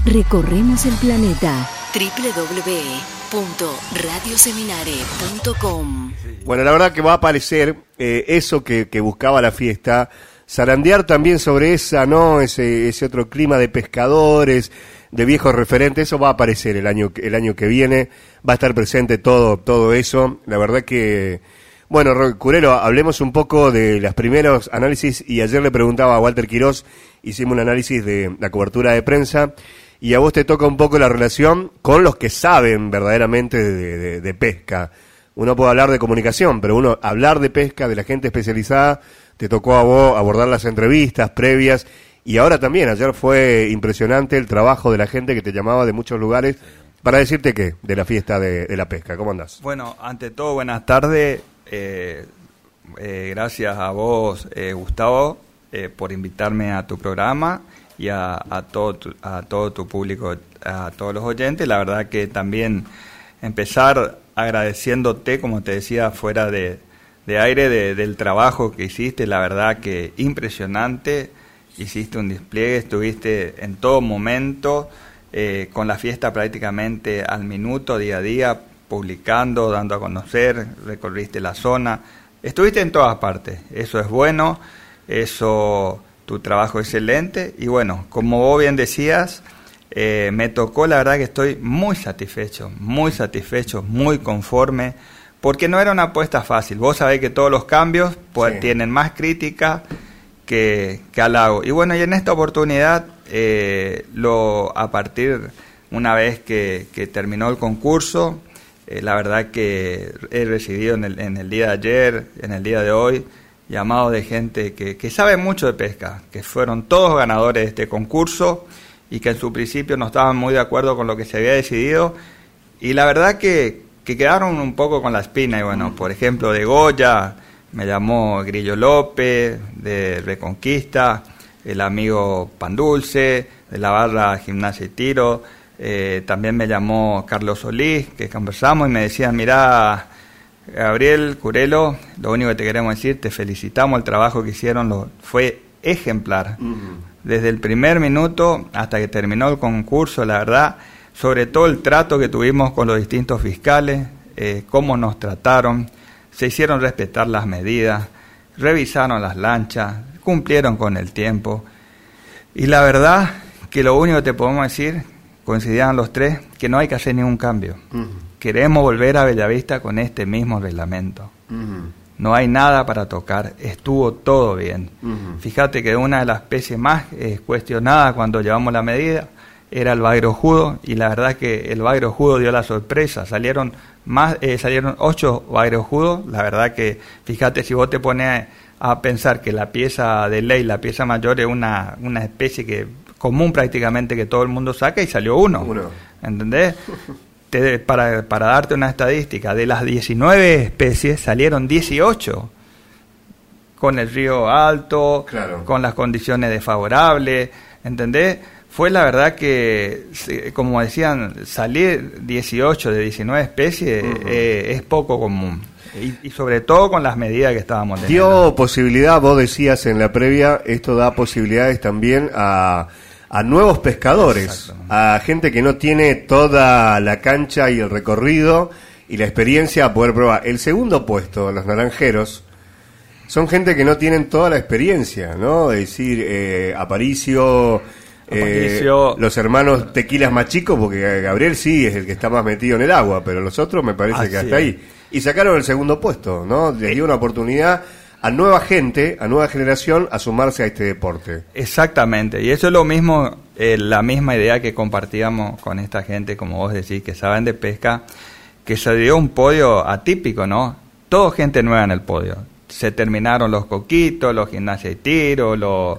Recorremos el planeta. www.radioseminare.com. Bueno, la verdad que va a aparecer eso que buscaba la fiesta, zarandear también sobre ese otro clima de pescadores, de viejos referentes. Eso va a aparecer el año que viene, va a estar presente todo eso. La verdad que, bueno, Curelo, hablemos un poco de los primeros análisis, y ayer le preguntaba a Walter Quirós, hicimos un análisis de la cobertura de prensa, y a vos te toca un poco la relación con los que saben verdaderamente de pesca. Uno puede hablar de comunicación, pero hablar de pesca, de la gente especializada, te tocó a vos abordar las entrevistas previas, y ahora también, ayer fue impresionante el trabajo de la gente que te llamaba de muchos lugares para decirte que de la fiesta de la pesca. ¿Cómo andás? Bueno, ante todo, buenas tardes. Gracias a vos, Gustavo, por invitarme a tu programa y a todo tu público, a todos los oyentes. La verdad que también empezar agradeciéndote, como te decía, fuera de aire, del trabajo que hiciste. La verdad que impresionante. Hiciste un despliegue, estuviste en todo momento, con la fiesta prácticamente al minuto, día a día, publicando, dando a conocer, recorriste la zona, estuviste en todas partes. Eso es bueno, tu trabajo es excelente, y bueno, como vos bien decías, me tocó, la verdad que estoy muy satisfecho, muy conforme, porque no era una apuesta fácil. Vos sabés que todos los cambios tienen más crítica que halago. Y bueno, y en esta oportunidad, una vez que terminó el concurso, la verdad que he recibido en el día de ayer, en el día de hoy, llamados de gente que sabe mucho de pesca, que fueron todos ganadores de este concurso y que en su principio no estaban muy de acuerdo con lo que se había decidido, y la verdad que quedaron un poco con la espina. Y bueno, por ejemplo, de Goya me llamó Grillo López, de Reconquista, el amigo Pan Dulce, de la barra Gimnasia y Tiro. También me llamó Carlos Solís, que conversamos y me decían: mirá, Gabriel, Curelo, lo único que te queremos decir, te felicitamos, el trabajo que hicieron fue ejemplar. Desde el primer minuto hasta que terminó el concurso, la verdad, sobre todo el trato que tuvimos con los distintos fiscales, cómo nos trataron, se hicieron respetar las medidas, revisaron las lanchas, cumplieron con el tiempo. Y la verdad que lo único que te podemos decir, coincidían los tres, que no hay que hacer ningún cambio. Queremos volver a Bellavista con este mismo reglamento. No hay nada para tocar, estuvo todo bien. Fíjate que una de las especies más cuestionadas cuando llevamos la medida era el bagre ojudo, y la verdad que el bagre ojudo dio la sorpresa. Salieron 8 bagres ojudos. La verdad que, fíjate, si vos te pones a pensar que la pieza de ley, la pieza mayor, es una especie que común prácticamente, que todo el mundo saca, y salió uno. ¿Entendés? Para darte una estadística, de las 19 especies salieron 18 con el río alto, claro, con las condiciones desfavorables, ¿entendés? Fue la verdad que, como decían, salir 18 de 19 especies es poco común. Y sobre todo con las medidas que estábamos teniendo. Dio posibilidad, vos decías en la previa, esto da posibilidades también a nuevos pescadores, a gente que no tiene toda la cancha y el recorrido y la experiencia a poder probar. El segundo puesto, los naranjeros, son gente que no tienen toda la experiencia, ¿no? Es decir, Aparicio, los hermanos Tequilas más chicos, porque Gabriel sí es el que está más metido en el agua, pero los otros me parece que hasta ahí. Y sacaron el segundo puesto, ¿no? Les dio una oportunidad a nueva gente, a nueva generación, a sumarse a este deporte. Exactamente, y eso es lo mismo, la misma idea que compartíamos con esta gente, como vos decís, que saben de pesca, que se dio un podio atípico, ¿no? Todo gente nueva en el podio. Se terminaron los coquitos, los Gimnasia y Tiro,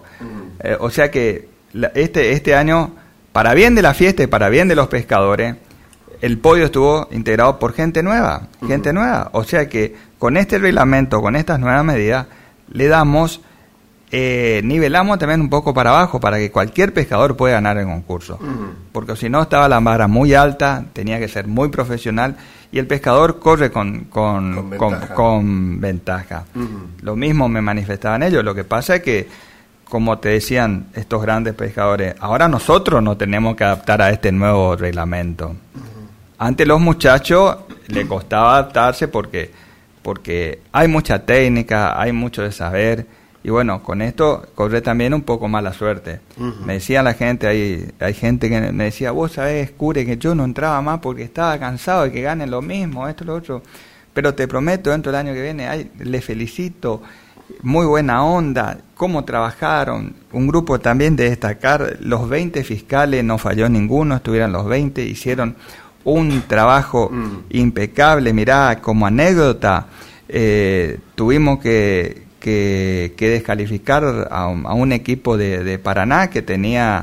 o sea que este año, para bien de la fiesta y para bien de los pescadores, el podio estuvo integrado por gente nueva, o sea que con este reglamento, con estas nuevas medidas, le damos, nivelamos también un poco para abajo, para que cualquier pescador pueda ganar el concurso, porque si no estaba la vara muy alta, tenía que ser muy profesional, y el pescador corre con ventaja. Lo mismo me manifestaban ellos. Lo que pasa es que como te decían estos grandes pescadores, ahora nosotros nos tenemos que adaptar a este nuevo reglamento. Antes los muchachos les costaba adaptarse porque hay mucha técnica, hay mucho de saber, y bueno, con esto corre también un poco más la suerte. Me decía la gente, hay gente que me decía, vos sabés, Cure, que yo no entraba más porque estaba cansado de que ganen lo mismo, esto, lo otro, pero te prometo, dentro del año que viene, les felicito, muy buena onda, cómo trabajaron, un grupo también de destacar, los 20 fiscales, no falló ninguno, estuvieron los 20, hicieron un trabajo impecable. Mirá, como anécdota, tuvimos que descalificar a un equipo de Paraná que tenía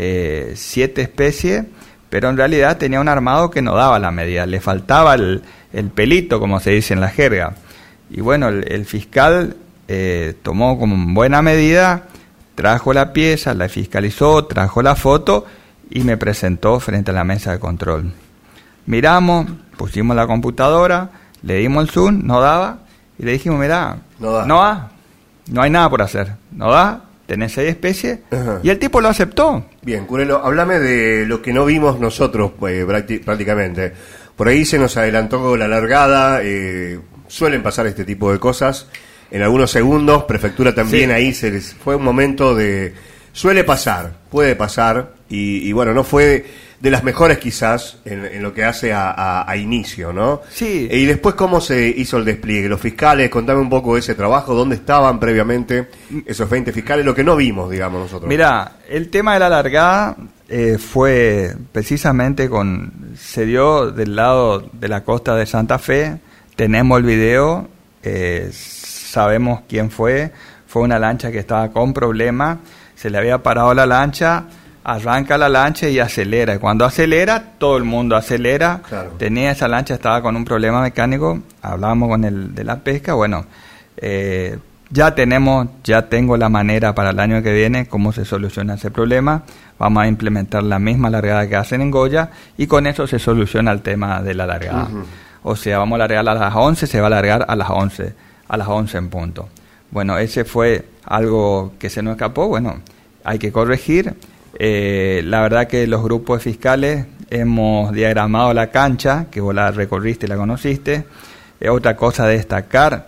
7 especies, pero en realidad tenía un armado que no daba la medida, le faltaba el pelito, como se dice en la jerga. Y bueno, el fiscal tomó como buena medida, trajo la pieza, la fiscalizó, trajo la foto y me presentó frente a la mesa de control. Miramos, pusimos la computadora, le dimos el zoom, no daba, y le dijimos, mirá, no hay nada por hacer, no da, tenés 6 especies, y el tipo lo aceptó. Bien, Curelo, háblame de lo que no vimos nosotros prácticamente. Por ahí se nos adelantó la largada, suelen pasar este tipo de cosas, en algunos segundos, Prefectura también, sí. Ahí fue un momento de... Suele pasar, puede pasar, y bueno, no fue de las mejores quizás en lo que hace a inicio, ¿no? Sí. Y después, ¿cómo se hizo el despliegue? Los fiscales, contame un poco de ese trabajo, ¿dónde estaban previamente esos 20 fiscales? Lo que no vimos, digamos, nosotros. Mirá, el tema de la largada fue precisamente se dio del lado de la costa de Santa Fe, tenemos el video, sabemos quién fue una lancha que estaba con problemas, se le había parado la lancha, arranca la lancha y acelera. Y cuando acelera, todo el mundo acelera. Claro. Esa lancha estaba con un problema mecánico. Hablábamos con el de la pesca. Bueno, ya tengo la manera para el año que viene cómo se soluciona ese problema. Vamos a implementar la misma largada que hacen en Goya y con eso se soluciona el tema de la largada. O sea, vamos a largar a las 11, se va a largar a las 11 en punto. Bueno, ese fue algo que se nos escapó. Bueno, hay que corregir. La verdad que los grupos de fiscales hemos diagramado la cancha, que vos la recorriste y la conociste. Otra cosa a destacar,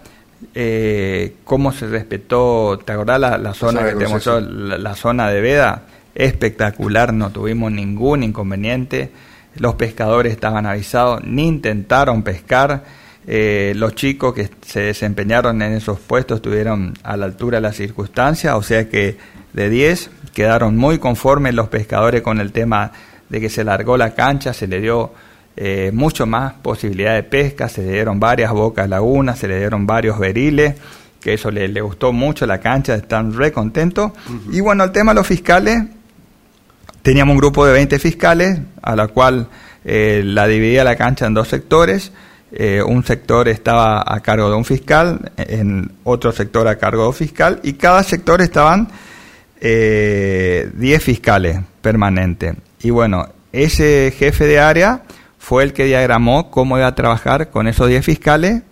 cómo se respetó, ¿te acordás la zona que te mostró, la zona de veda? Espectacular, no tuvimos ningún inconveniente, los pescadores estaban avisados, ni intentaron pescar, los chicos que se desempeñaron en esos puestos estuvieron a la altura de las circunstancias, o sea que de 10 quedaron muy conformes los pescadores con el tema de que se largó la cancha, se le dio mucho más posibilidad de pesca, se le dieron varias bocas lagunas, se le dieron varios beriles, que eso le gustó mucho la cancha, están re contentos. Y bueno, el tema de los fiscales, teníamos un grupo de 20 fiscales, a la cual la dividía la cancha en 2 sectores. Un sector estaba a cargo de un fiscal, en otro sector a cargo de un fiscal, y cada sector estaban 10 fiscales permanentes. Y bueno, ese jefe de área fue el que diagramó cómo iba a trabajar con esos 10 fiscales,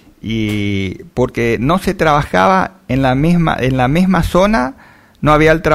y porque no se trabajaba en la misma zona, no había el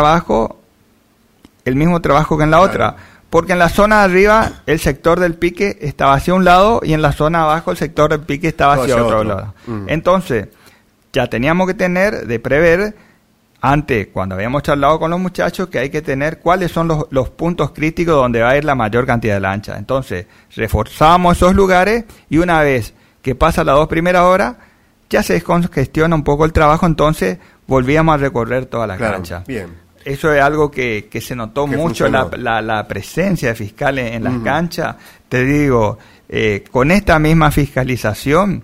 mismo trabajo que en la otra, porque en la zona de arriba el sector del pique estaba hacia un lado y en la zona de abajo el sector del pique estaba hacia otro lado. Entonces, ya teníamos que prever antes, cuando habíamos charlado con los muchachos, que hay que tener cuáles son los puntos críticos donde va a ir la mayor cantidad de lanchas. Entonces, reforzamos esos lugares y una vez que pasa las 2 primeras horas, ya se descongestiona un poco el trabajo, entonces volvíamos a recorrer toda la cancha. Bien. Eso es algo que se notó mucho, la presencia de fiscales en las canchas. Te digo, con esta misma fiscalización,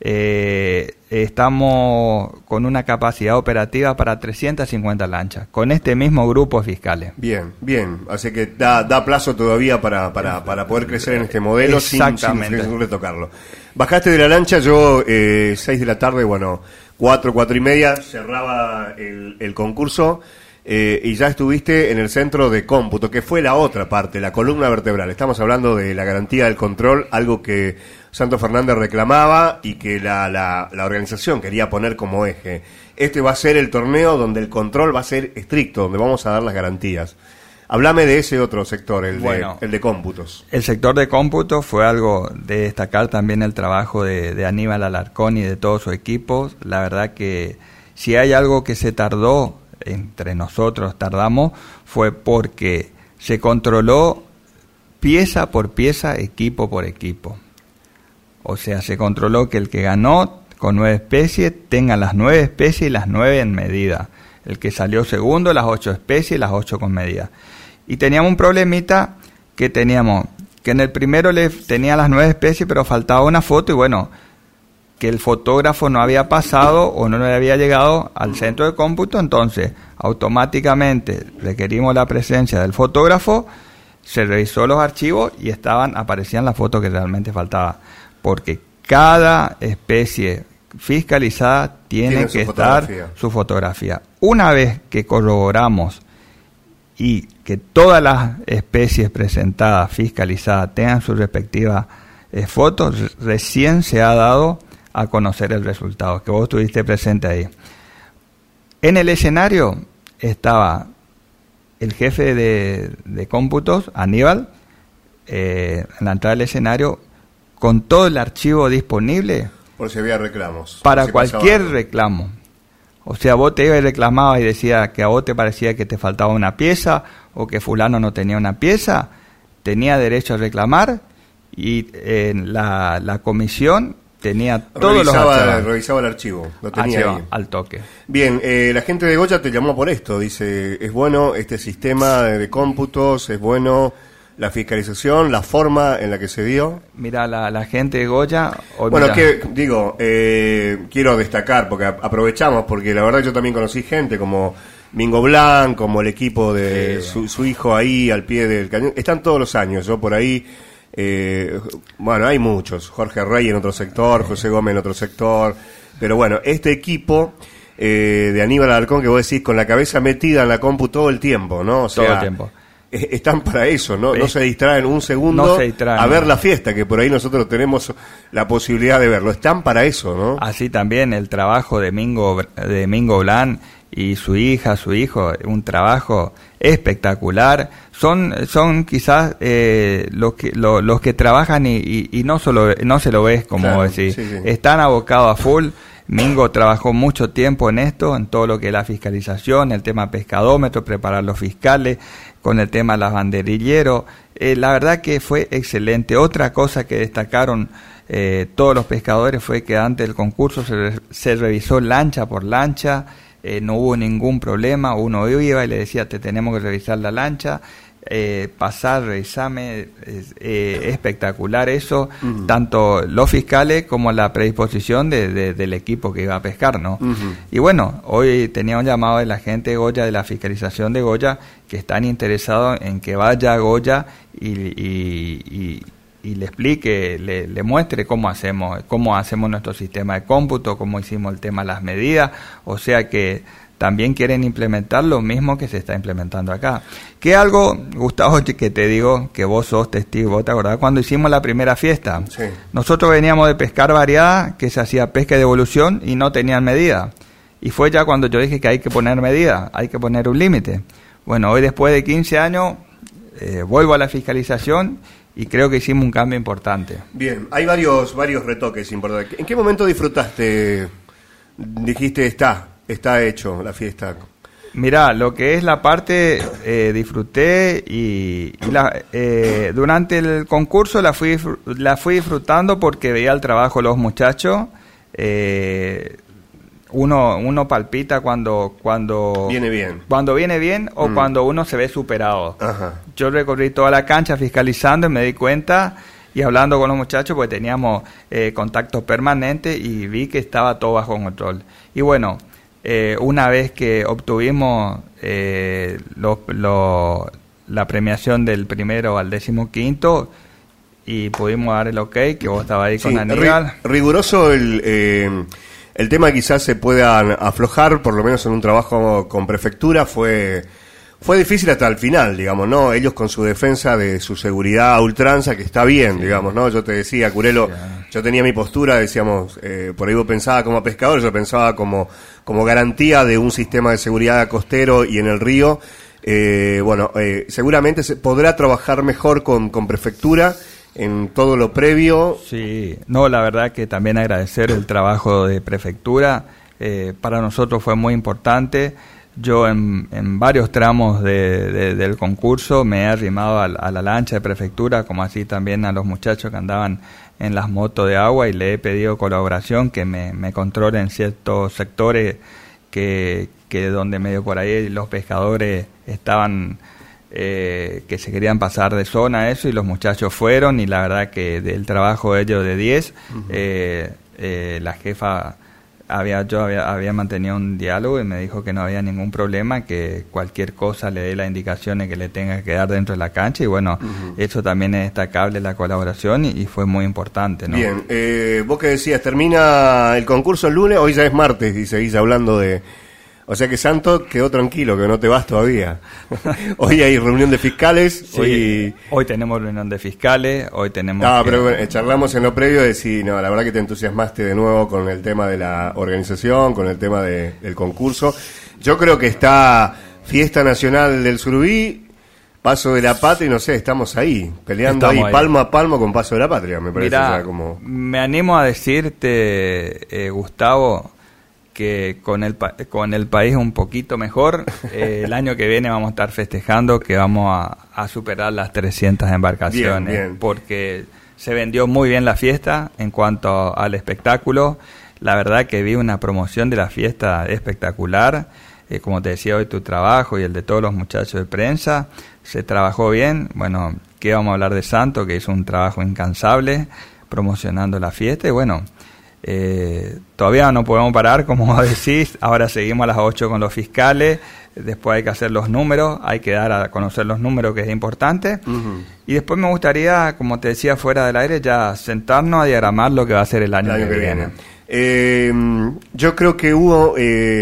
estamos con una capacidad operativa para 350 lanchas, con este mismo grupo de fiscales. Bien, así que da plazo todavía para poder crecer en este modelo sin retocarlo. Bajaste de la lancha, yo 6 de la tarde, 4:30, cerraba el concurso. Y ya estuviste en el centro de cómputo, que fue la otra parte, la columna vertebral. Estamos hablando de la garantía del control, algo que Santo Fernández reclamaba y que la organización quería poner como eje. este va a ser el torneo donde el control va a ser estricto, donde vamos a dar las garantías. Háblame de ese otro sector, el de cómputos. El sector de cómputos fue algo de destacar también el trabajo de Aníbal Alarcón y de todo su equipo. La verdad que si hay algo que se tardó, entre nosotros tardamos, fue porque se controló pieza por pieza, equipo por equipo. O sea, se controló que el que ganó con 9 especies tenga las 9 especies y las 9 en medida. El que salió segundo, las 8 especies y las 8 con medida. Y teníamos un problemita que en el primero le tenía las 9 especies, pero faltaba una foto y bueno, que el fotógrafo no había pasado o no le había llegado al centro de cómputo, entonces automáticamente requerimos la presencia del fotógrafo, se revisó los archivos y aparecían las fotos que realmente faltaba, porque cada especie fiscalizada tiene que estar su fotografía. Una vez que corroboramos y que todas las especies presentadas, fiscalizadas, tengan sus respectivas fotos, recién se ha dado a conocer el resultado, que vos estuviste presente ahí. En el escenario estaba el jefe de cómputos, Aníbal, en la entrada del escenario, con todo el archivo disponible. Por si había reclamos. Para cualquier reclamo. O sea, vos te ibas y reclamabas y decías que a vos te parecía que te faltaba una pieza o que fulano no tenía una pieza, tenía derecho a reclamar y la comisión tenía todos los archivos. Revisaba el archivo, lo tenía ahí. Al toque. Bien, la gente de Goya te llamó por esto, dice, es bueno este sistema de cómputos, es bueno la fiscalización, la forma en la que se dio. Mira, la gente de Goya... quiero destacar, porque aprovechamos, porque la verdad yo también conocí gente como Mingo Blanc, como el equipo de su hijo ahí al pie del cañón, están todos los años, yo por ahí... hay muchos, Jorge Rey en otro sector, José Gómez en otro sector, pero bueno, este equipo de Aníbal Alarcón que vos decís con la cabeza metida en la compu todo el tiempo, ¿no? O sea, todo el tiempo. Están para eso, ¿no? No se distraen un segundo a ver la fiesta, que por ahí nosotros tenemos la posibilidad de verlo. Están para eso, ¿no? Así también el trabajo de Mingo Blanc y su hija, su hijo, un trabajo espectacular. Son quizás los que trabajan y no se lo ves, como claro, decir. Sí. Están abocados a full. Mingo trabajó mucho tiempo en esto, en todo lo que es la fiscalización, el tema pescadómetro, preparar los fiscales, con el tema de las banderilleros. La verdad que fue excelente. Otra cosa que destacaron todos los pescadores fue que antes del concurso se revisó lancha por lancha, no hubo ningún problema. Uno iba y le decía, te tenemos que revisar la lancha, pasar, revisarme, espectacular eso, tanto los fiscales como la predisposición del equipo que iba a pescar, ¿no? Y bueno, hoy tenía un llamado de la gente de Goya, de la fiscalización de Goya, que están interesados en que vaya a Goya y le explique, le muestre cómo hacemos nuestro sistema de cómputo, cómo hicimos el tema de las medidas, o sea que también quieren implementar lo mismo que se está implementando acá. Que algo, Gustavo, que te digo, que vos sos testigo, ¿vos te acordás cuando hicimos la primera fiesta? Sí. Nosotros veníamos de pescar variada, que se hacía pesca de devolución y no tenían medida. Y fue ya cuando yo dije que hay que poner medida, hay que poner un límite. Bueno, hoy después de 15 años, vuelvo a la fiscalización y creo que hicimos un cambio importante. Bien, hay varios retoques importantes. ¿En qué momento disfrutaste? Dijiste, está hecho la fiesta. Mirá, lo que es la parte, disfruté y durante el concurso la fui disfrutando porque veía el trabajo de los muchachos. Uno palpita cuando viene bien. Cuando viene bien o cuando uno se ve superado. Ajá. Yo recorrí toda la cancha fiscalizando y me di cuenta y hablando con los muchachos, pues teníamos contacto permanente y vi que estaba todo bajo control. Y bueno, una vez que obtuvimos la premiación del primero al 15º y pudimos dar el ok, que vos estabas ahí con Aníbal. Riguroso el tema, quizás se pueda aflojar, por lo menos en un trabajo con prefectura, fue Fue difícil hasta el final, digamos, ¿no? Ellos con su defensa de su seguridad a ultranza, que está bien, sí, digamos, ¿no? Yo te decía, Curelo, sí, yo tenía mi postura, decíamos, por ahí vos pensabas como pescador, yo pensaba como garantía de un sistema de seguridad costero y en el río. Seguramente se podrá trabajar mejor con prefectura en todo lo previo. Sí, no, la verdad que también agradecer el trabajo de prefectura, para nosotros fue muy importante. Yo en varios tramos del concurso me he arrimado a la lancha de prefectura, como así también a los muchachos que andaban en las motos de agua, y le he pedido colaboración, que me controlen ciertos sectores que donde medio por ahí los pescadores estaban, que se querían pasar de zona, eso, y los muchachos fueron, y la verdad que del trabajo de ellos de 10, la jefa había mantenido un diálogo y me dijo que no había ningún problema, que cualquier cosa le dé las indicaciones que le tenga que dar dentro de la cancha, y bueno, eso también es destacable, la colaboración, y fue muy importante, ¿no? Bien, vos que decías, termina el concurso el lunes, hoy ya es martes y seguís hablando de... O sea que Santo quedó tranquilo, que no te vas todavía. Hoy hay reunión de fiscales. Sí, hoy tenemos reunión de fiscales, hoy tenemos... pero bueno, charlamos en lo previo de si, no, la verdad que te entusiasmaste de nuevo con el tema de la organización, con el tema del concurso. Yo creo que está Fiesta Nacional del Surubí, Paso de la Patria, y no sé, estamos ahí, peleando ahí, palmo a palmo con Paso de la Patria, me parece. Mirá, o sea, como... me animo a decirte, Gustavo, que con el país un poquito mejor, el año que viene vamos a estar festejando que vamos a superar las 300 embarcaciones, bien. Porque se vendió muy bien la fiesta en cuanto al espectáculo. La verdad que vi una promoción de la fiesta espectacular, como te decía hoy, tu trabajo y el de todos los muchachos de prensa, se trabajó bien. Bueno, ¿qué vamos a hablar de Santo, que hizo un trabajo incansable promocionando la fiesta? Y bueno, todavía no podemos parar, como decís. Ahora seguimos a las 8 con los fiscales, después hay que hacer los números, hay que dar a conocer los números, que es importante, y después me gustaría, como te decía fuera del aire, ya sentarnos a diagramar lo que va a ser el año que viene. Yo creo que hubo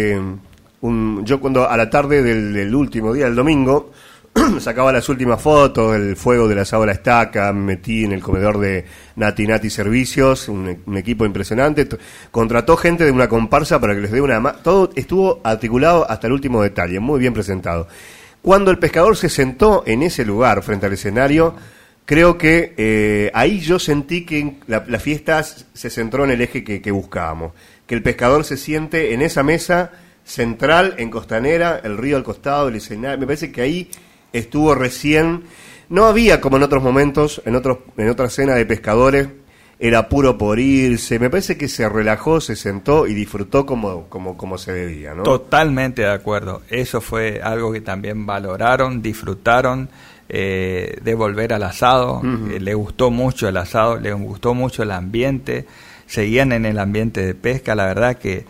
yo cuando a la tarde del último día, el domingo, sacaba las últimas fotos del fuego del asado a la estaca, me metí en el comedor de Nati Servicios, un equipo impresionante, contrató gente de una comparsa para que les dé todo estuvo articulado hasta el último detalle, muy bien presentado. Cuando el pescador se sentó en ese lugar frente al escenario, creo que ahí yo sentí que la fiesta se centró en el eje que buscábamos, que el pescador se siente en esa mesa central, en Costanera, el río al costado, el escenario. Me parece que ahí estuvo recién, no había como en otros momentos, en otra cena de pescadores, era puro por irse. Me parece que se relajó, se sentó y disfrutó como se debía, ¿no? Totalmente de acuerdo. Eso fue algo que también valoraron, disfrutaron, de volver al asado. Le gustó mucho el asado, le gustó mucho el ambiente, seguían en el ambiente de pesca. La verdad que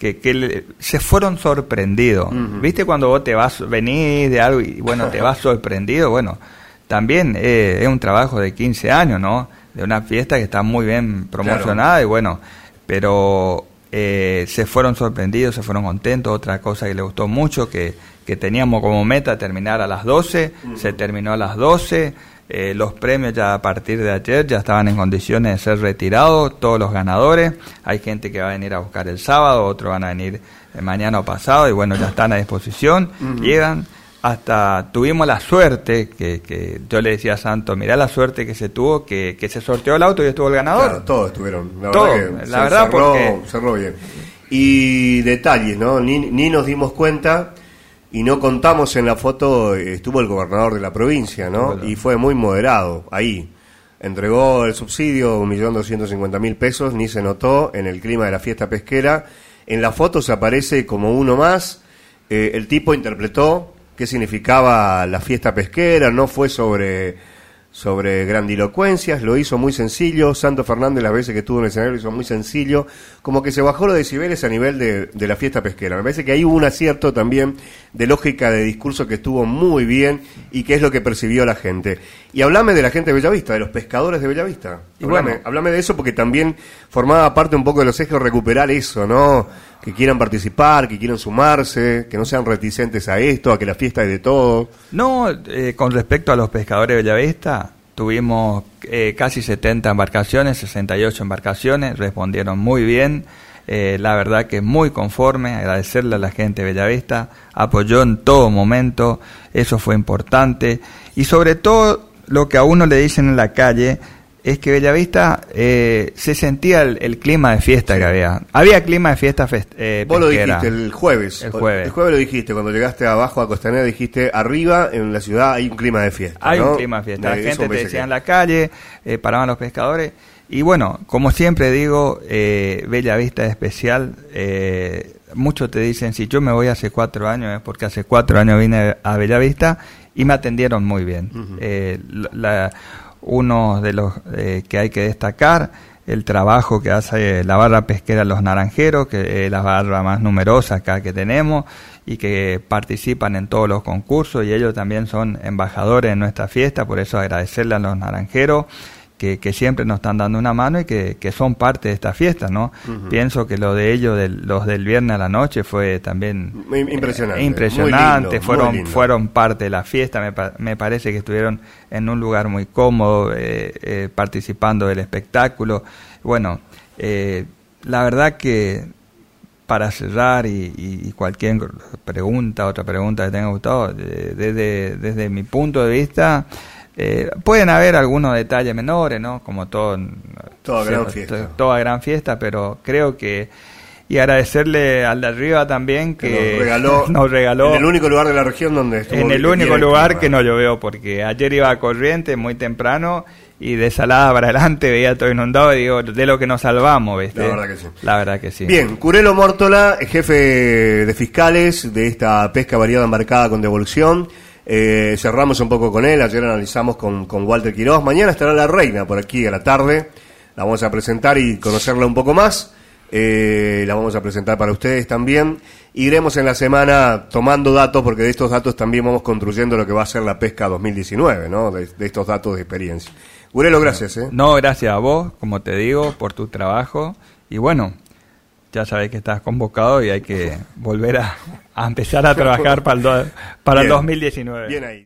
se fueron sorprendidos. ¿Viste cuando vos venís de algo y bueno, te vas sorprendido? Bueno, también es un trabajo de 15 años, ¿no? De una fiesta que está muy bien promocionada, claro. Y bueno, pero se fueron sorprendidos, se fueron contentos. Otra cosa que les gustó mucho, que teníamos como meta terminar a las 12, se terminó a las 12. Los premios ya a partir de ayer ya estaban en condiciones de ser retirados, todos los ganadores. Hay gente que va a venir a buscar el sábado, otros van a venir mañana o pasado, y bueno, ya están a disposición. Llegan, hasta tuvimos la suerte, que yo le decía a Santo, mirá la suerte que se tuvo, que se sorteó el auto y estuvo el ganador. Claro, todos estuvieron, la verdad porque cerró bien. Y detalles, ¿no? Ni nos dimos cuenta. Y no contamos en la foto, estuvo el gobernador de la provincia, ¿no? Bueno. Y fue muy moderado ahí. Entregó el subsidio, 1.250.000 pesos, ni se notó en el clima de la fiesta pesquera. En la foto se aparece como uno más. El tipo interpretó qué significaba la fiesta pesquera, no fue sobre grandilocuencias, lo hizo muy sencillo. Santo Fernández, las veces que estuvo en el escenario, lo hizo muy sencillo, como que se bajó los decibeles a nivel de la fiesta pesquera. Me parece que ahí hubo un acierto también de lógica de discurso que estuvo muy bien y que es lo que percibió la gente. Y hablame de la gente de Bellavista, de los pescadores de Bellavista. Hablame de eso porque también formaba parte un poco de los ejes recuperar eso, ¿no? Que quieran participar, que quieran sumarse, que no sean reticentes a esto, a que la fiesta es de todo. No, con respecto a los pescadores de Bellavista, tuvimos casi 70 embarcaciones, 68 embarcaciones, respondieron muy bien. La verdad que muy conforme, agradecerle a la gente de Bellavista, apoyó en todo momento, eso fue importante. Y sobre todo, lo que a uno le dicen en la calle es que Bellavista se sentía el clima de fiesta, sí, que había. Había clima de fiesta pesquera. Vos lo dijiste el jueves. El jueves lo dijiste, cuando llegaste abajo a Costanera, dijiste, arriba en la ciudad hay un clima de fiesta. Hay, ¿no? un clima de fiesta. La gente te decía en la calle, paraban los pescadores. Y bueno, como siempre digo, Bellavista es especial. Muchos te dicen, si yo me voy hace 4 años, es porque hace 4 años vine a Bellavista y me atendieron muy bien. Uh-huh. Uno de los que hay que destacar, el trabajo que hace la barra pesquera Los Naranjeros, que es la barra más numerosa acá que tenemos y que participan en todos los concursos, y ellos también son embajadores en nuestra fiesta, por eso agradecerle a Los Naranjeros que siempre nos están dando una mano y que son parte de esta fiesta, ¿no? Uh-huh. Pienso que lo de ellos, los del viernes a la noche, fue también impresionante. Fueron parte de la fiesta. Me parece que estuvieron en un lugar muy cómodo, participando del espectáculo. Bueno, la verdad que para cerrar y cualquier otra pregunta que tenga gustado, desde mi punto de vista, pueden haber algunos detalles menores, ¿no? Como toda gran fiesta, pero creo que, y agradecerle al de arriba también que nos regaló en el único lugar de la región donde estuvo, en el único lugar que no llovió, porque ayer iba a Corrientes muy temprano y de Salada para adelante veía todo inundado y digo, de lo que nos salvamos, ¿viste? La verdad que sí. Bien, Curelo Mórtola, jefe de fiscales de esta pesca variada embarcada con devolución. Cerramos un poco con él, ayer analizamos con Walter Quiroz. Mañana estará la reina por aquí a la tarde, la vamos a presentar y conocerla un poco más. La vamos a presentar para ustedes también. Iremos en la semana tomando datos, porque de estos datos también vamos construyendo lo que va a ser la pesca 2019, ¿no? De estos datos de experiencia. Curelo, gracias. No, gracias a vos, como te digo, por tu trabajo. Y bueno, ya sabés que estás convocado y hay que volver a empezar a trabajar para el 2019. Bien ahí.